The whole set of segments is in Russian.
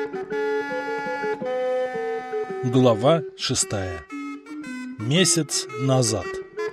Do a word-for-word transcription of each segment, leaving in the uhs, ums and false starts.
Глава шестая. Месяц назад.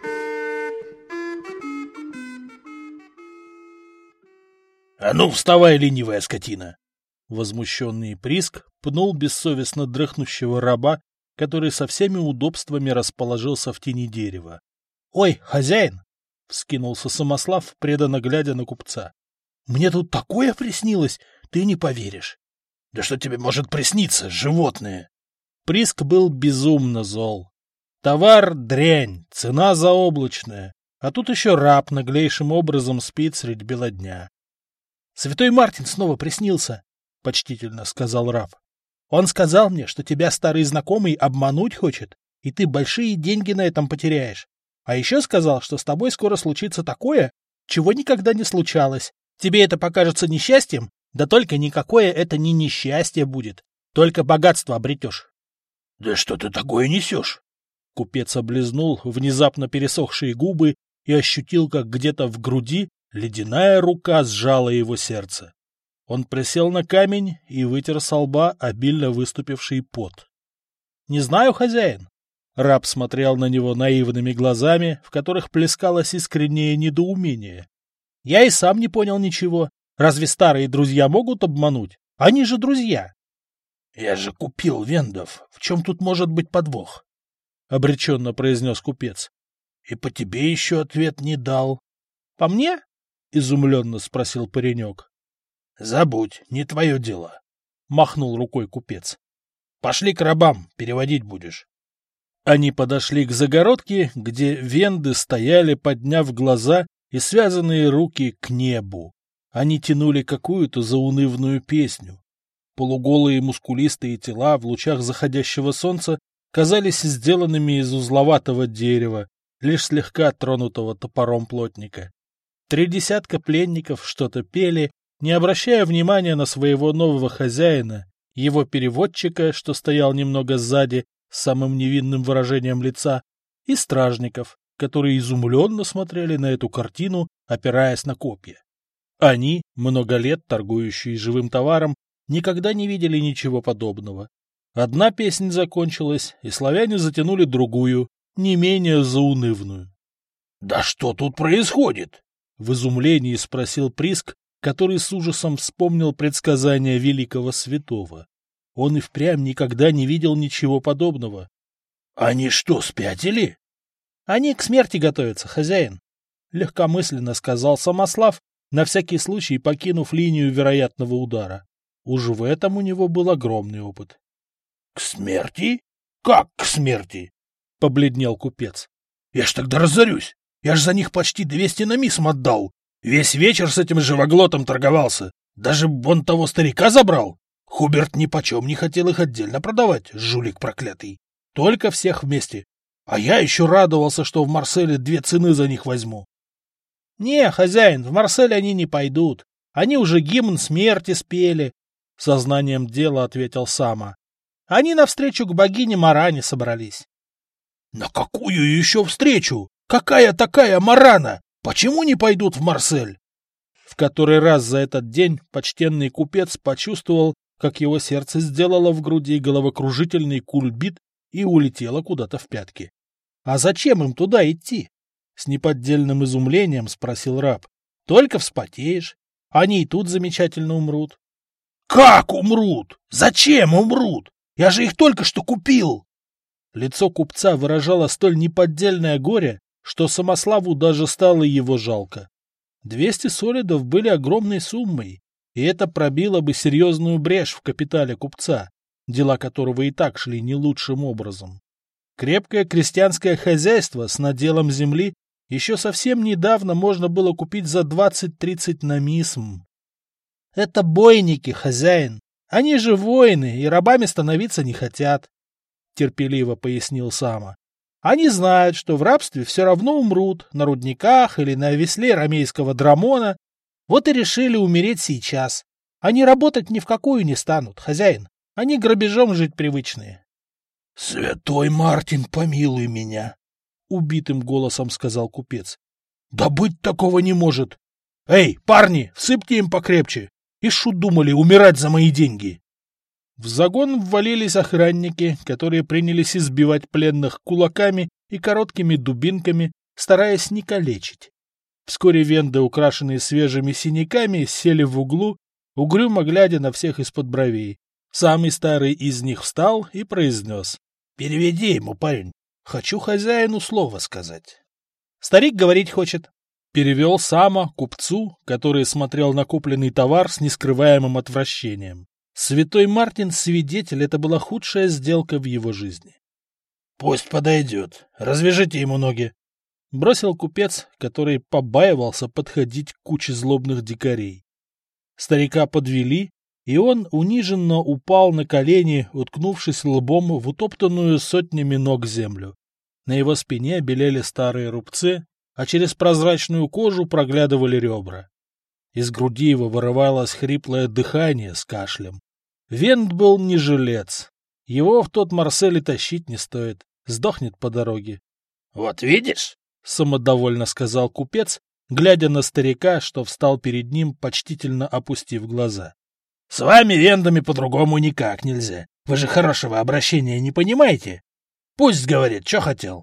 «А ну, вставай, ленивая скотина!» Возмущенный Приск пнул бессовестно дрыхнущего раба, который со всеми удобствами расположился в тени дерева. «Ой, хозяин!» — вскинулся Самослав, преданно глядя на купца. «Мне тут такое приснилось, ты не поверишь!» «Да что тебе может присниться, животное?» Приск был безумно зол. Товар — дрянь, цена заоблачная, а тут еще раб наглейшим образом спит средь бела дня. — Святой Мартин снова приснился, — почтительно сказал раб. — Он сказал мне, что тебя старый знакомый обмануть хочет, и ты большие деньги на этом потеряешь. А еще сказал, что с тобой скоро случится такое, чего никогда не случалось. Тебе это покажется несчастьем, да только никакое это не несчастье будет, только богатство обретешь. — Да что ты такое несешь? Купец облизнул внезапно пересохшие губы и ощутил, как где-то в груди ледяная рука сжала его сердце. Он присел на камень и вытер со лба обильно выступивший пот. — Не знаю, хозяин. Раб смотрел на него наивными глазами, в которых плескалось искреннее недоумение. — Я и сам не понял ничего. Разве старые друзья могут обмануть? Они же друзья. — Я же купил вендов. В чем тут может быть подвох? — обреченно произнес купец. — И по тебе еще ответ не дал. — По мне? — изумленно спросил паренек. — Забудь, не твое дело, — махнул рукой купец. — Пошли к рабам, переводить будешь. Они подошли к загородке, где венды стояли, подняв глаза и связанные руки к небу. Они тянули какую-то заунывную песню. Полуголые мускулистые тела в лучах заходящего солнца казались сделанными из узловатого дерева, лишь слегка тронутого топором плотника. Три десятка пленников что-то пели, не обращая внимания на своего нового хозяина, его переводчика, что стоял немного сзади, с самым невинным выражением лица, и стражников, которые изумленно смотрели на эту картину, опираясь на копья. Они, много лет торгующие живым товаром, никогда не видели ничего подобного. Одна песня закончилась, и славяне затянули другую, не менее заунывную. — Да что тут происходит? — в изумлении спросил Приск, который с ужасом вспомнил предсказания великого святого. Он и впрямь никогда не видел ничего подобного. — Они что, спятили? — Они к смерти готовятся, хозяин, — легкомысленно сказал Самослав, на всякий случай покинув линию вероятного удара. Уж в этом у него был огромный опыт. — К смерти? Как к смерти? — побледнел купец. — Я ж тогда разорюсь. Я ж за них почти двести намисм отдал. Весь вечер с этим живоглотом торговался. Даже вон того старика забрал. Хуберт нипочем не хотел их отдельно продавать, жулик проклятый. Только всех вместе. А я еще радовался, что в Марселе две цены за них возьму. — Не, хозяин, в Марсель они не пойдут. Они уже гимн смерти спели, — сознанием дела ответил Сама. — Они навстречу к богине Маране собрались. — На какую еще встречу? Какая такая Марана? Почему не пойдут в Марсель? В который раз за этот день почтенный купец почувствовал, как его сердце сделало в груди головокружительный кульбит и улетело куда-то в пятки. — А зачем им туда идти? — с неподдельным изумлением спросил раб. — Только вспотеешь. Они и тут замечательно умрут. — Как умрут? Зачем умрут? Я же их только что купил! Лицо купца выражало столь неподдельное горе, что Самославу даже стало его жалко. Двести солидов были огромной суммой, и это пробило бы серьезную брешь в капитале купца, дела которого и так шли не лучшим образом. Крепкое крестьянское хозяйство с наделом земли еще совсем недавно можно было купить за двадцать-тридцать намисм. — Это бойники, хозяин. Они же воины и рабами становиться не хотят, — терпеливо пояснил Сама. — Они знают, что в рабстве все равно умрут на рудниках или на весле ромейского драмона. Вот и решили умереть сейчас. Они работать ни в какую не станут, хозяин. Они грабежом жить привычные. — Святой Мартин, помилуй меня! — убитым голосом сказал купец. — Да быть такого не может! Эй, парни, всыпьте им покрепче! И шо думали умирать за мои деньги? В загон ввалились охранники, которые принялись избивать пленных кулаками и короткими дубинками, стараясь не калечить. Вскоре венды, украшенные свежими синяками, сели в углу, угрюмо глядя на всех из-под бровей. Самый старый из них встал и произнес: «Переведи ему, парень. Хочу хозяину слово сказать». «Старик говорить хочет», — перевел Сама купцу, который смотрел на купленный товар с нескрываемым отвращением. Святой Мартин свидетель, это была худшая сделка в его жизни. «Пусть подойдет. Развяжите ему ноги», — бросил купец, который побаивался подходить к куче злобных дикарей. Старика подвели, и он униженно упал на колени, уткнувшись лбом в утоптанную сотнями ног землю. На его спине белели старые рубцы, а через прозрачную кожу проглядывали ребра. Из груди его вырывалось хриплое дыхание с кашлем. Вент был не жилец. Его в тот Марсель и тащить не стоит. Сдохнет по дороге. — Вот видишь, — самодовольно сказал купец, глядя на старика, что встал перед ним, почтительно опустив глаза. — С вами, вендами, по-другому никак нельзя. Вы же хорошего обращения не понимаете? Пусть говорит, что хотел.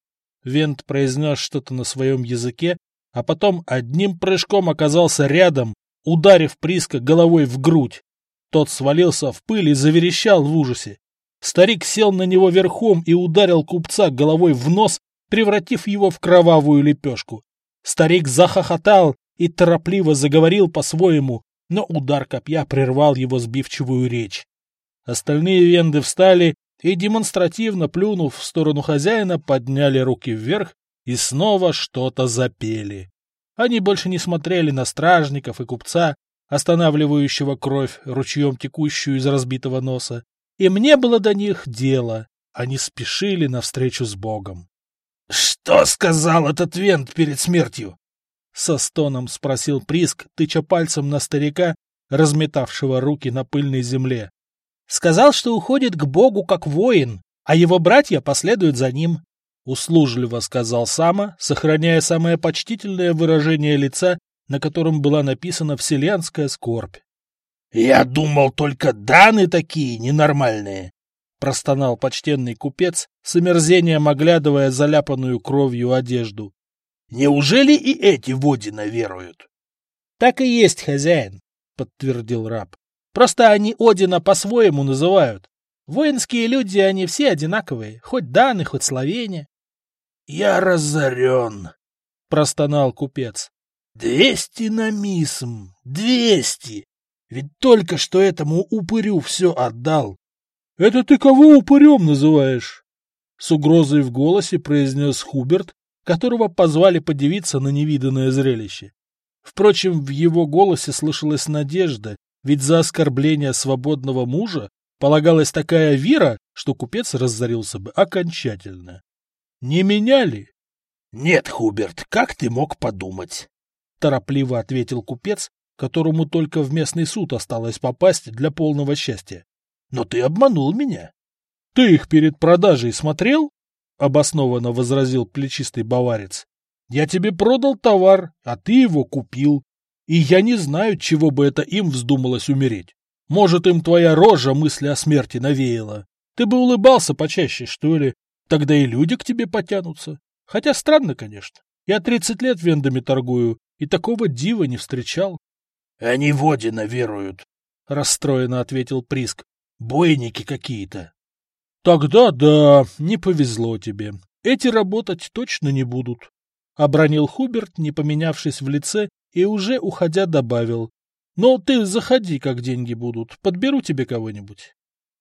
Вент произнес что-то на своем языке, а потом одним прыжком оказался рядом, ударив Приска головой в грудь. Тот свалился в пыль и заверещал в ужасе. Старик сел на него верхом и ударил купца головой в нос, превратив его в кровавую лепешку. Старик захохотал и торопливо заговорил по-своему, но удар копья прервал его сбивчивую речь. Остальные венды встали и, демонстративно плюнув в сторону хозяина, подняли руки вверх и снова что-то запели. Они больше не смотрели на стражников и купца, останавливающего кровь, ручьем текущую из разбитого носа. Им не было до них дела. Они спешили навстречу с Богом. — Что сказал этот вент перед смертью? — со стоном спросил Приск, тыча пальцем на старика, разметавшего руки на пыльной земле. — Сказал, что уходит к Богу как воин, а его братья последуют за ним. — услужливо сказал Сама, сохраняя самое почтительное выражение лица, на котором была написана вселенская скорбь. — Я думал, только даны такие ненормальные, — простонал почтенный купец, с омерзением оглядывая заляпанную кровью одежду. — Неужели и эти водина веруют? — Так и есть, хозяин, — подтвердил раб. — Просто они Одина по-своему называют. Воинские люди, они все одинаковые, хоть даны, хоть словени. — Я разорен, — простонал купец. Двести на мисм! Двести! Ведь только что этому упырю все отдал. — Это ты кого упырем называешь? — с угрозой в голосе произнес Хуберт, которого позвали подивиться на невиданное зрелище. Впрочем, в его голосе слышалась надежда, ведь за оскорбление свободного мужа полагалась такая вера, что купец разорился бы окончательно. — Не меня ли? — Нет, Хуберт, как ты мог подумать? — торопливо ответил купец, которому только в местный суд осталось попасть для полного счастья. — Но ты обманул меня. — Ты их перед продажей смотрел? — обоснованно возразил плечистый баварец. — Я тебе продал товар, а ты его купил. И я не знаю, чего бы это им вздумалось умереть. Может, им твоя рожа мысли о смерти навеяла. Ты бы улыбался почаще, что ли? Тогда и люди к тебе потянутся. Хотя странно, конечно. Я тридцать лет вендами торгую, и такого дива не встречал. — Они в Одина веруют, — расстроенно ответил Приск. — Бойники какие-то. — Тогда да, не повезло тебе. Эти работать точно не будут, — обронил Хуберт, не поменявшись в лице, и уже уходя добавил. — Но ты заходи, как деньги будут, подберу тебе кого-нибудь.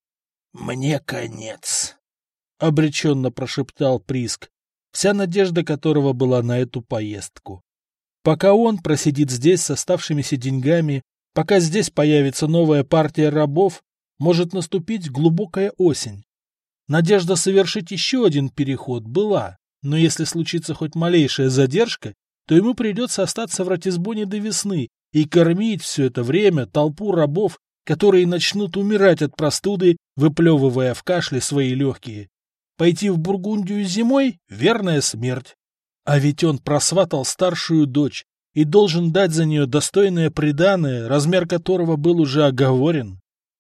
— Мне конец, — обреченно прошептал Приск, вся надежда которого была на эту поездку. Пока он просидит здесь с оставшимися деньгами, пока здесь появится новая партия рабов, может наступить глубокая осень. Надежда совершить еще один переход была, но если случится хоть малейшая задержка, то ему придется остаться в Ратисбоне до весны и кормить все это время толпу рабов, которые начнут умирать от простуды, выплевывая в кашле свои легкие. Пойти в Бургундию зимой — верная смерть. А ведь он просватал старшую дочь и должен дать за нее достойное приданое, размер которого был уже оговорен.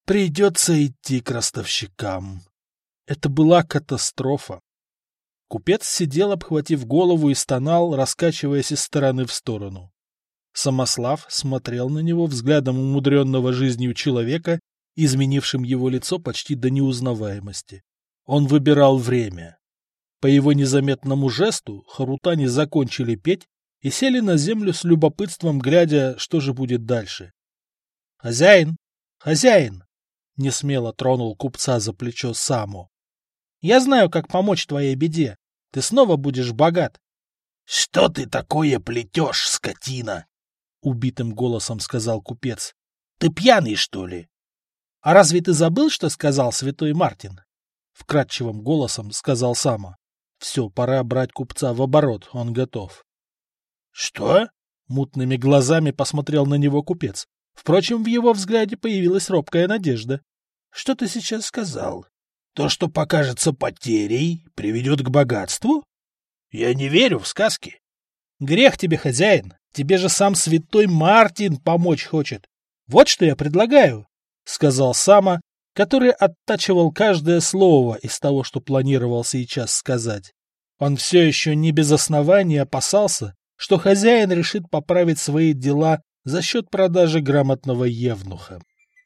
Придется идти к ростовщикам. Это была катастрофа. Купец сидел, обхватив голову, и стонал, раскачиваясь из стороны в сторону. Самослав смотрел на него взглядом умудренного жизнью человека, изменившим его лицо почти до неузнаваемости. Он выбирал время. По его незаметному жесту харутане закончили петь и сели на землю с любопытством, глядя, что же будет дальше. — Хозяин! Хозяин! — несмело тронул купца за плечо Саму. — Я знаю, как помочь твоей беде. Ты снова будешь богат. — Что ты такое плетешь, скотина? — убитым голосом сказал купец. — Ты пьяный, что ли? — А разве ты забыл, что сказал святой Мартин? — вкрадчивым голосом сказал Сама. Все, пора брать купца в оборот, он готов. — Что? — мутными глазами посмотрел на него купец. Впрочем, в его взгляде появилась робкая надежда. — Что ты сейчас сказал? То, что покажется потерей, приведет к богатству? Я не верю в сказки. — Грех тебе, хозяин, тебе же сам святой Мартин помочь хочет. Вот что я предлагаю, — сказал Сама, который оттачивал каждое слово из того, что планировал сейчас сказать. Он все еще не без оснований опасался, что хозяин решит поправить свои дела за счет продажи грамотного евнуха.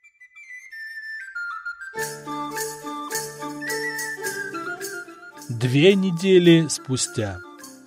Две недели спустя.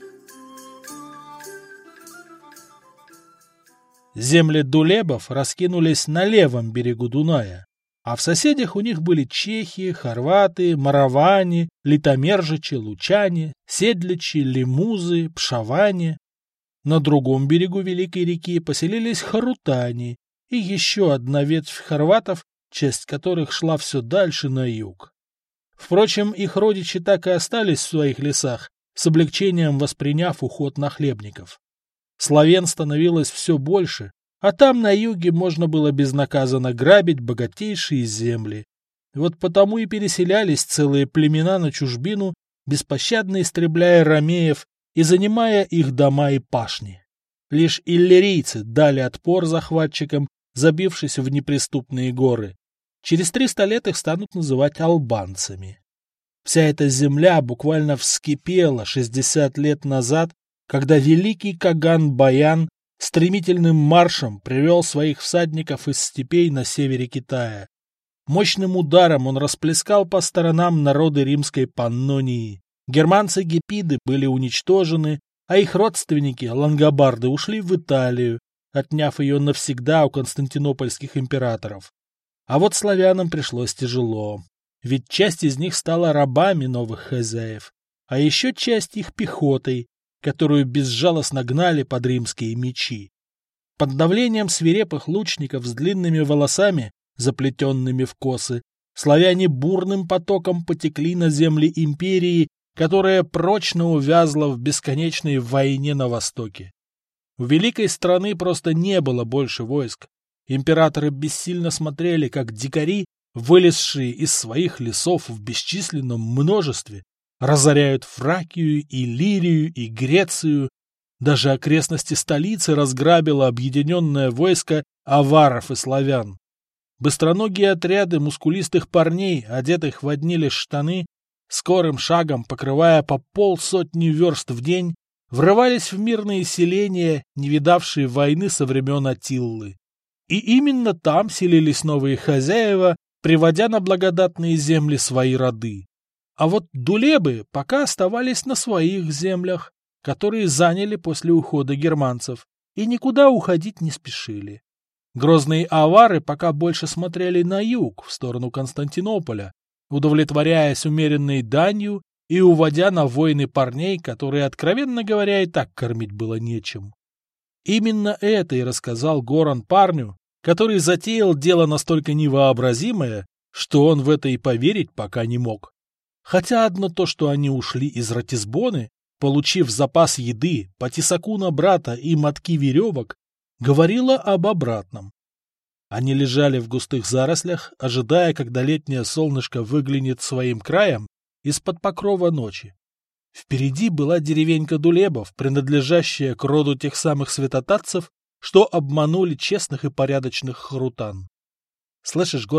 Земли дулебов раскинулись на левом берегу Дуная, а в соседях у них были чехи, хорваты, мораване, литомержичи, лучане, седличи, лимузы, пшаване. На другом берегу Великой реки поселились харутане и еще одна ветвь хорватов, часть которых шла все дальше на юг. Впрочем, их родичи так и остались в своих лесах, с облегчением восприняв уход нахлебников. Славян становилось все больше, а там на юге можно было безнаказанно грабить богатейшие земли. Вот потому и переселялись целые племена на чужбину, беспощадно истребляя ромеев и занимая их дома и пашни. Лишь иллирийцы дали отпор захватчикам, забившись в неприступные горы. Через триста лет их станут называть албанцами. Вся эта земля буквально вскипела шестьдесят лет назад, когда великий Каган Баян стремительным маршем привел своих всадников из степей на севере Китая. Мощным ударом он расплескал по сторонам народы римской Паннонии. Германцы-гепиды были уничтожены, а их родственники, лангобарды, ушли в Италию, отняв ее навсегда у константинопольских императоров. А вот славянам пришлось тяжело, ведь часть из них стала рабами новых хозяев, а еще часть их пехотой, которую безжалостно гнали под римские мечи. Под давлением свирепых лучников с длинными волосами, заплетенными в косы, славяне бурным потоком потекли на земли империи, которая прочно увязла в бесконечной войне на Востоке. У великой страны просто не было больше войск. Императоры бессильно смотрели, как дикари, вылезшие из своих лесов в бесчисленном множестве, разоряют Фракию, Иллирию и Грецию. Даже окрестности столицы разграбило объединенное войско аваров и славян. Быстроногие отряды мускулистых парней, одетых в одни лишь штаны, скорым шагом, покрывая по полсотни верст в день, врывались в мирные селения, не видавшие войны со времен Аттиллы. И именно там селились новые хозяева, приводя на благодатные земли свои роды. А вот дулебы пока оставались на своих землях, которые заняли после ухода германцев, и никуда уходить не спешили. Грозные авары пока больше смотрели на юг, в сторону Константинополя, удовлетворяясь умеренной данью и уводя на войны парней, которые, откровенно говоря, и так кормить было нечем. Именно это и рассказал Горан парню, который затеял дело настолько невообразимое, что он в это и поверить пока не мог. Хотя одно то, что они ушли из Ратисбоны, получив запас еды, по тесаку на брата и мотки веревок, говорило об обратном. Они лежали в густых зарослях, ожидая, когда летнее солнышко выглянет своим краем из-под покрова ночи. Впереди была деревенька дулебов, принадлежащая к роду тех самых святотатцев, что обманули честных и порядочных харутан. — Слышишь, Горан,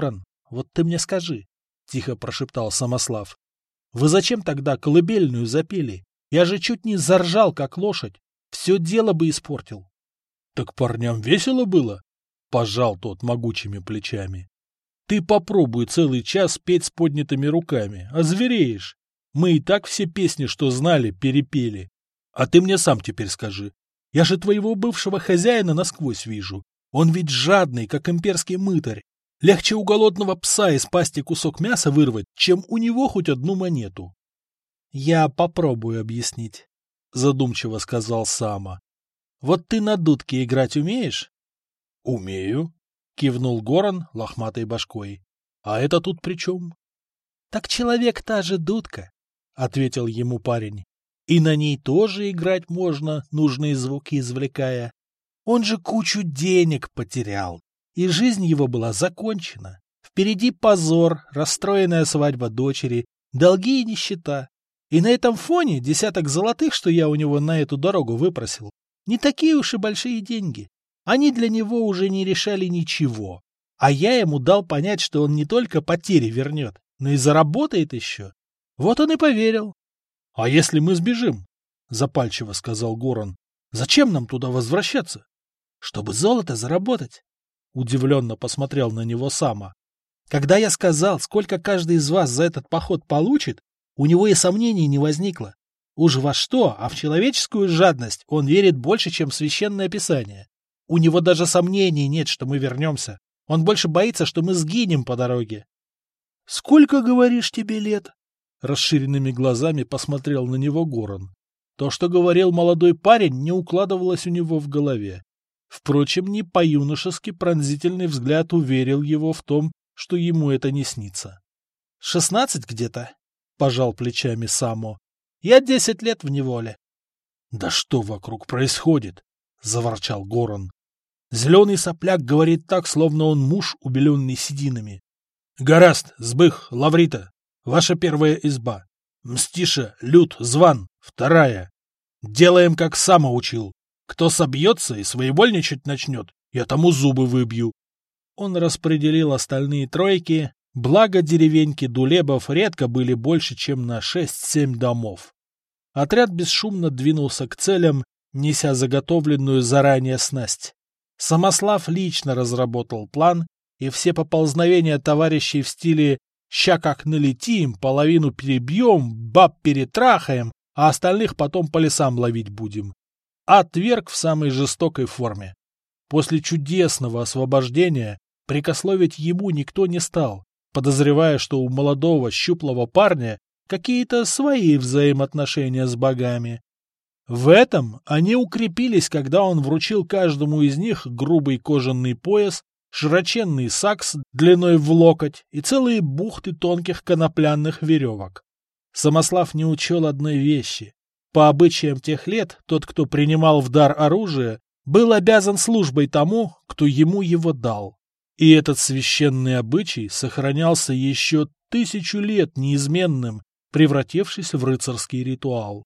вот ты мне скажи, — тихо прошептал Самослав, — вы зачем тогда колыбельную запели? Я же чуть не заржал, как лошадь. Все дело бы испортил. — Так парням весело было? — пожал тот могучими плечами. — Ты попробуй целый час петь с поднятыми руками, озвереешь. Мы и так все песни, что знали, перепели. А ты мне сам теперь скажи. Я же твоего бывшего хозяина насквозь вижу. Он ведь жадный, как имперский мытарь. Легче у голодного пса из пасти кусок мяса вырвать, чем у него хоть одну монету. — Я попробую объяснить, — задумчиво сказал Сама. — Вот ты на дудке играть умеешь? — Умею, — кивнул Горан лохматой башкой. — А это тут при чем? — Так человек та же дудка, — ответил ему парень. — И на ней тоже играть можно, нужные звуки извлекая. Он же кучу денег потерял, и жизнь его была закончена. Впереди позор, расстроенная свадьба дочери, долги и нищета. И на этом фоне десяток золотых, что я у него на эту дорогу выпросил, не такие уж и большие деньги. Они для него уже не решали ничего. А я ему дал понять, что он не только потери вернет, но и заработает еще. Вот он и поверил. — А если мы сбежим? — запальчиво сказал Горан. — Зачем нам туда возвращаться? — Чтобы золото заработать. Удивленно посмотрел на него Сама. Когда я сказал, сколько каждый из вас за этот поход получит, у него и сомнений не возникло. Уж во что, а в человеческую жадность он верит больше, чем в священное писание. У него даже сомнений нет, что мы вернемся. Он больше боится, что мы сгинем по дороге. — Сколько, говоришь, тебе лет? — расширенными глазами посмотрел на него Горан. То, что говорил молодой парень, не укладывалось у него в голове. Впрочем, не по-юношески пронзительный взгляд уверил его в том, что ему это не снится. — Шестнадцать где-то, — пожал плечами Само. — Я десять лет в неволе. — Да что вокруг происходит? — заворчал Горан. Зеленый сопляк говорит так, словно он муж, убеленный сединами. — Гораст, Сбых, Лаврита, ваша первая изба. Мстиша, Люд, Зван, вторая. Делаем, как Само учил. Кто собьется и своевольничать начнет, я тому зубы выбью. Он распределил остальные тройки, благо деревеньки Дулебов редко были больше, чем на шесть-семь домов. Отряд бесшумно двинулся к целям, неся заготовленную заранее снасть. Самослав лично разработал план, и все поползновения товарищей в стиле «ща как налетим, половину перебьем, баб перетрахаем, а остальных потом по лесам ловить будем» отверг в самой жестокой форме. После чудесного освобождения прикословить ему никто не стал, подозревая, что у молодого щуплого парня какие-то свои взаимоотношения с богами. В этом они укрепились, когда он вручил каждому из них грубый кожаный пояс, широченный сакс длиной в локоть и целые бухты тонких конопляных веревок. Самослав не учел одной вещи. По обычаям тех лет, тот, кто принимал в дар оружие, был обязан службой тому, кто ему его дал. И этот священный обычай сохранялся еще тысячу лет неизменным, превратившись в рыцарский ритуал.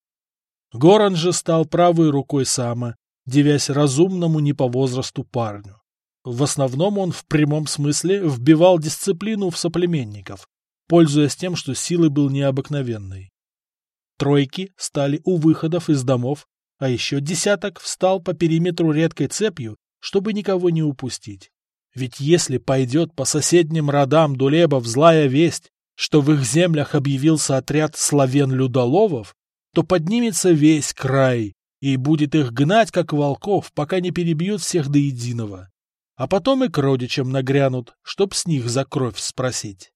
Горан же стал правой рукой Сама, девясь разумному не по возрасту парню. В основном он в прямом смысле вбивал дисциплину в соплеменников, пользуясь тем, что силы был необыкновенной. Тройки стали у выходов из домов, а еще десяток встал по периметру редкой цепью, чтобы никого не упустить. Ведь если пойдет по соседним родам Дулебов злая весть, что в их землях объявился отряд славян-людоловов, то поднимется весь край и будет их гнать, как волков, пока не перебьют всех до единого. А потом и к родичам нагрянут, чтоб с них за кровь спросить.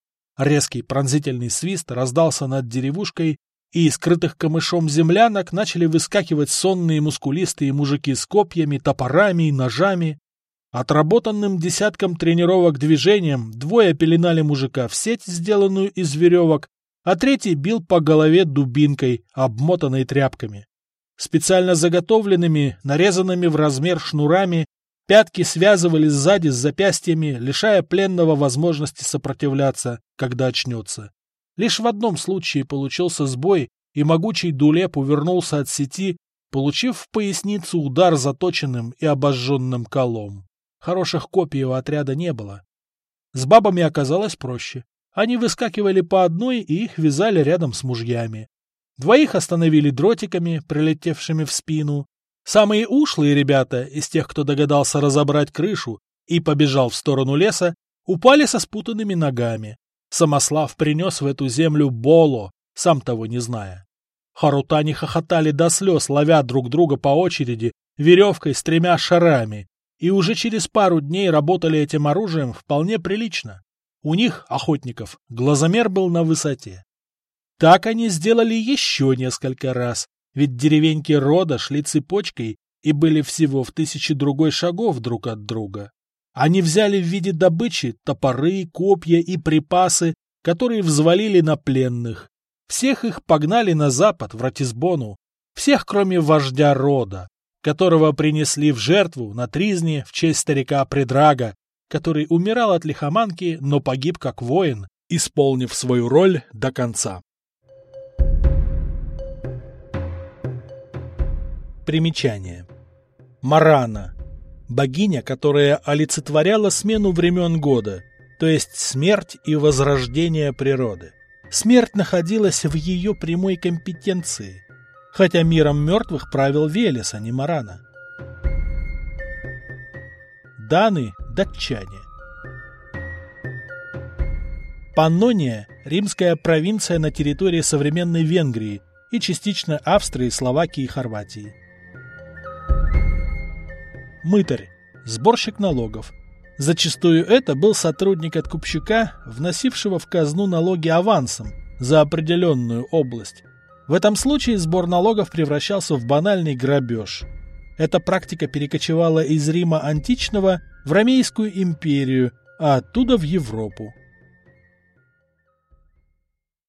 Резкий пронзительный свист раздался над деревушкой, и из скрытых камышом землянок начали выскакивать сонные мускулистые мужики с копьями, топорами и ножами. Отработанным десятком тренировок движением двое пеленали мужика в сеть, сделанную из веревок, а третий бил по голове дубинкой, обмотанной тряпками. Специально заготовленными, нарезанными в размер шнурами, пятки связывали сзади с запястьями, лишая пленного возможности сопротивляться, когда очнется. Лишь в одном случае получился сбой, и могучий Дулеб увернулся от сети, получив в поясницу удар заточенным и обожженным колом. Хороших копий у отряда не было. С бабами оказалось проще. Они выскакивали по одной, и их вязали рядом с мужьями. Двоих остановили дротиками, прилетевшими в спину. Самые ушлые ребята, из тех, кто догадался разобрать крышу и побежал в сторону леса, упали со спутанными ногами. Самослав принес в эту землю боло, сам того не зная. Харутани хохотали до слез, ловя друг друга по очереди веревкой с тремя шарами, и уже через пару дней работали этим оружием вполне прилично. У них, охотников, глазомер был на высоте. Так они сделали еще несколько раз, ведь деревеньки рода шли цепочкой и были всего в тысячи другой шагов друг от друга. Они взяли в виде добычи топоры, копья и припасы, которые взвалили на пленных. Всех их погнали на запад, в Ратисбону, всех, кроме вождя рода, которого принесли в жертву на тризне в честь старика Предрага, который умирал от лихоманки, но погиб как воин, исполнив свою роль до конца. Примечание. Марана. Богиня, которая олицетворяла смену времен года, то есть смерть и возрождение природы. Смерть находилась в ее прямой компетенции, хотя миром мертвых правил Велес, а не Марана. Даны – датчане. Паннония – римская провинция на территории современной Венгрии и частично Австрии, Словакии и Хорватии. Мытарь – сборщик налогов. Зачастую это был сотрудник откупщика, вносившего в казну налоги авансом за определенную область. В этом случае сбор налогов превращался в банальный грабеж. Эта практика перекочевала из Рима античного в Ромейскую империю, а оттуда в Европу.